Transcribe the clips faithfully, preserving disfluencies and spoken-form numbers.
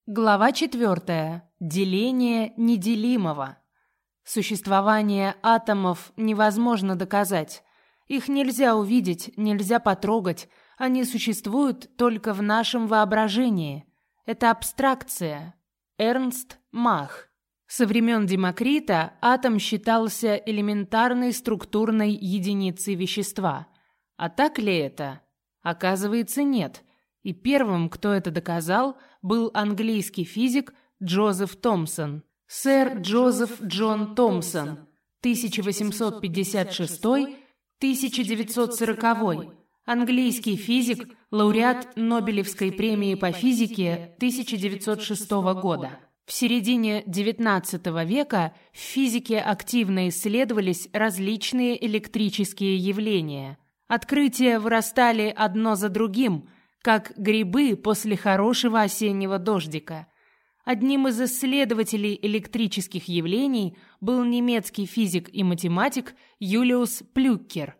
Глава четвертая. Деление неделимого. Существование атомов невозможно доказать. Их нельзя увидеть, нельзя потрогать. Они существуют только в нашем воображении. Это абстракция. Эрнст Мах. Со времен Демокрита атом считался элементарной структурной единицей вещества. А так ли это? Оказывается, нет. И первым, кто это доказал, был английский физик Джозеф Томсон. Сэр Джозеф Джон Томсон, тысяча восемьсот пятьдесят шестой — тысяча девятьсот сороковой, английский физик, лауреат Нобелевской премии по физике тысяча девятьсот шестого года. В середине девятнадцатого века в физике активно исследовались различные электрические явления. Открытия вырастали одно за другим, как грибы после хорошего осеннего дождика. Одним из исследователей электрических явлений был немецкий физик и математик Юлиус Плюккер.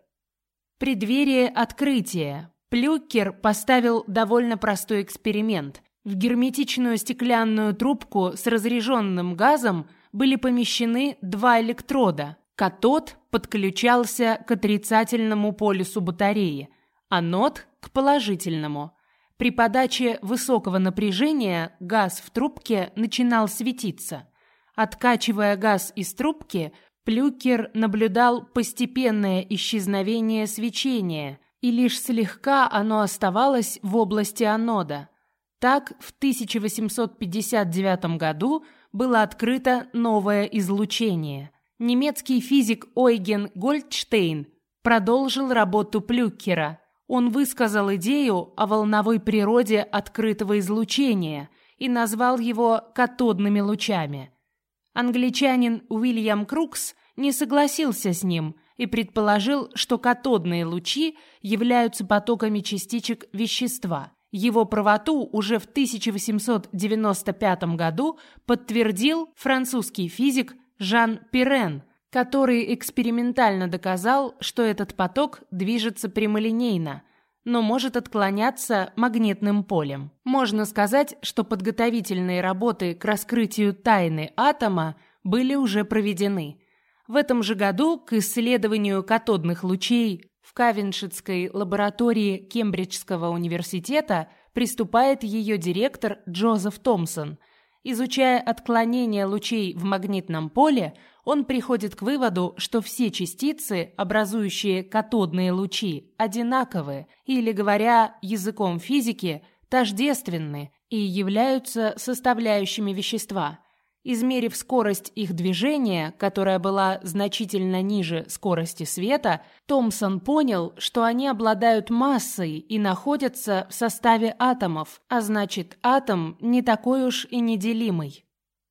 В преддверии открытия Плюккер поставил довольно простой эксперимент. В герметичную стеклянную трубку с разряженным газом были помещены два электрода. Катод подключался к отрицательному полюсу батареи, анод – к положительному. При подаче высокого напряжения газ в трубке начинал светиться. Откачивая газ из трубки, Плюккер наблюдал постепенное исчезновение свечения, и лишь слегка оно оставалось в области анода. Так, в тысяча восемьсот пятьдесят девятом году было открыто новое излучение. Немецкий физик Ойген Гольдштейн продолжил работу Плюккера. Он высказал идею о волновой природе открытого излучения и назвал его катодными лучами. Англичанин Уильям Крукс не согласился с ним и предположил, что катодные лучи являются потоками частичек вещества. Его правоту уже в тысяча восемьсот девяносто пятом году подтвердил французский физик Жан Пирен, который экспериментально доказал, что этот поток движется прямолинейно, но может отклоняться магнитным полем. Можно сказать, что подготовительные работы к раскрытию тайны атома были уже проведены. В этом же году к исследованию катодных лучей в Кавендишской лаборатории Кембриджского университета приступает ее директор Джозеф Томсон. Изучая отклонение лучей в магнитном поле, он приходит к выводу, что все частицы, образующие катодные лучи, одинаковы, или, говоря языком физики, тождественны и являются составляющими вещества. Измерив скорость их движения, которая была значительно ниже скорости света, Томсон понял, что они обладают массой и находятся в составе атомов, а значит, атом не такой уж и неделимый.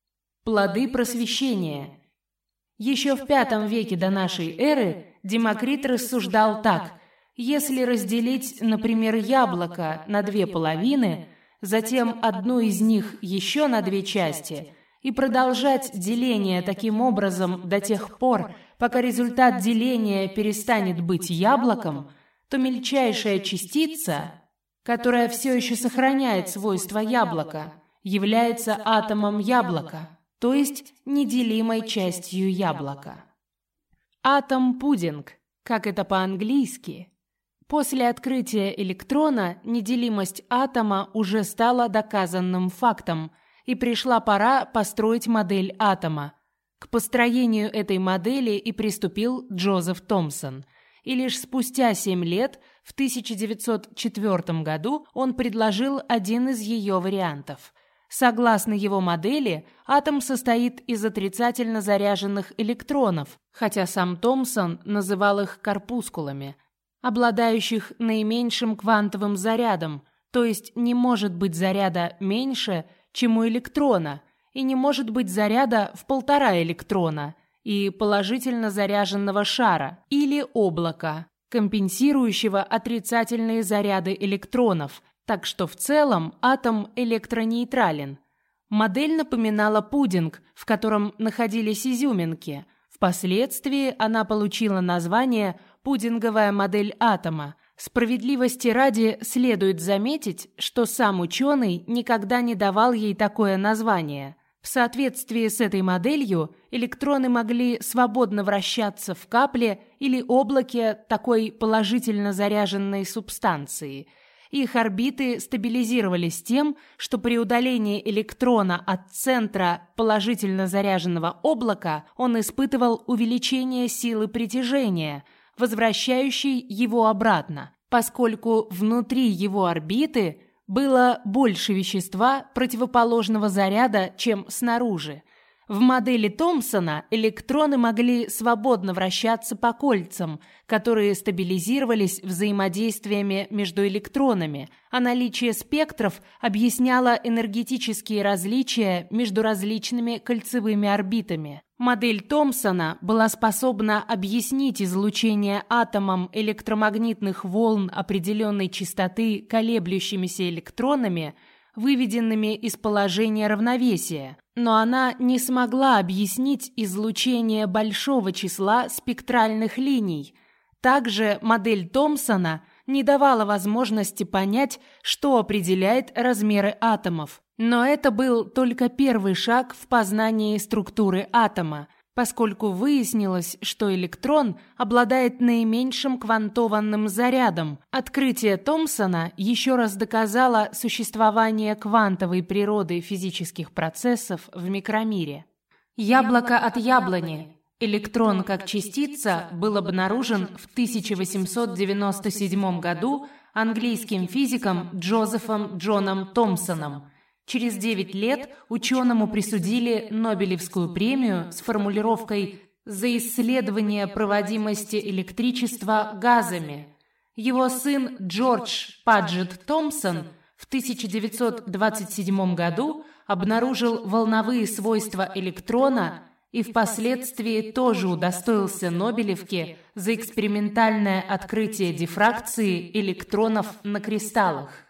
Плоды просвещения. Еще в пятом веке до нашей эры Демокрит рассуждал так: если разделить, например, яблоко на две половины, затем одну из них еще на две части – и продолжать деление таким образом до тех пор, пока результат деления перестанет быть яблоком, то мельчайшая частица, которая все еще сохраняет свойства яблока, является атомом яблока, то есть неделимой частью яблока. Атом-пудинг, как это по-английски. После открытия электрона неделимость атома уже стала доказанным фактом, и пришла пора построить модель атома. К построению этой модели и приступил Джозеф Томсон. И лишь спустя семь лет, в тысяча девятьсот четвёртом году, он предложил один из ее вариантов. Согласно его модели, атом состоит из отрицательно заряженных электронов, хотя сам Томсон называл их корпускулами, обладающих наименьшим квантовым зарядом, то есть не может быть заряда меньше, чем у электрона, и не может быть заряда в полтора электрона и положительно заряженного шара или облака, компенсирующего отрицательные заряды электронов, так что в целом атом электронейтрален. Модель напоминала пудинг, в котором находились изюминки. Впоследствии она получила название «пудинговая модель атома», Справедливости ради следует заметить, что сам ученый никогда не давал ей такое название. В соответствии с этой моделью электроны могли свободно вращаться в капле или облаке такой положительно заряженной субстанции. Их орбиты стабилизировались тем, что при удалении электрона от центра положительно заряженного облака он испытывал увеличение силы притяжения, возвращающей его обратно, поскольку внутри его орбиты было больше вещества противоположного заряда, чем снаружи. В модели Томпсона электроны могли свободно вращаться по кольцам, которые стабилизировались взаимодействиями между электронами, а наличие спектров объясняло энергетические различия между различными кольцевыми орбитами. Модель Томпсона была способна объяснить излучение атомом электромагнитных волн определенной частоты колеблющимися электронами, выведенными из положения равновесия, но она не смогла объяснить излучение большого числа спектральных линий. Также модель Томпсона не давала возможности понять, что определяет размеры атомов. Но это был только первый шаг в познании структуры атома, поскольку выяснилось, что электрон обладает наименьшим квантованным зарядом. Открытие Томпсона еще раз доказало существование квантовой природы физических процессов в микромире. Яблоко от яблони. Электрон как частица был обнаружен в тысяча восемьсот девяносто седьмом году английским физиком Джозефом Джоном Томпсоном. Через девять лет ученому присудили Нобелевскую премию с формулировкой «За исследование проводимости электричества газами». Его сын Джордж Паджет Томпсон в тысяча девятьсот двадцать седьмом году обнаружил волновые свойства электрона и впоследствии тоже удостоился Нобелевки за экспериментальное открытие дифракции электронов на кристаллах.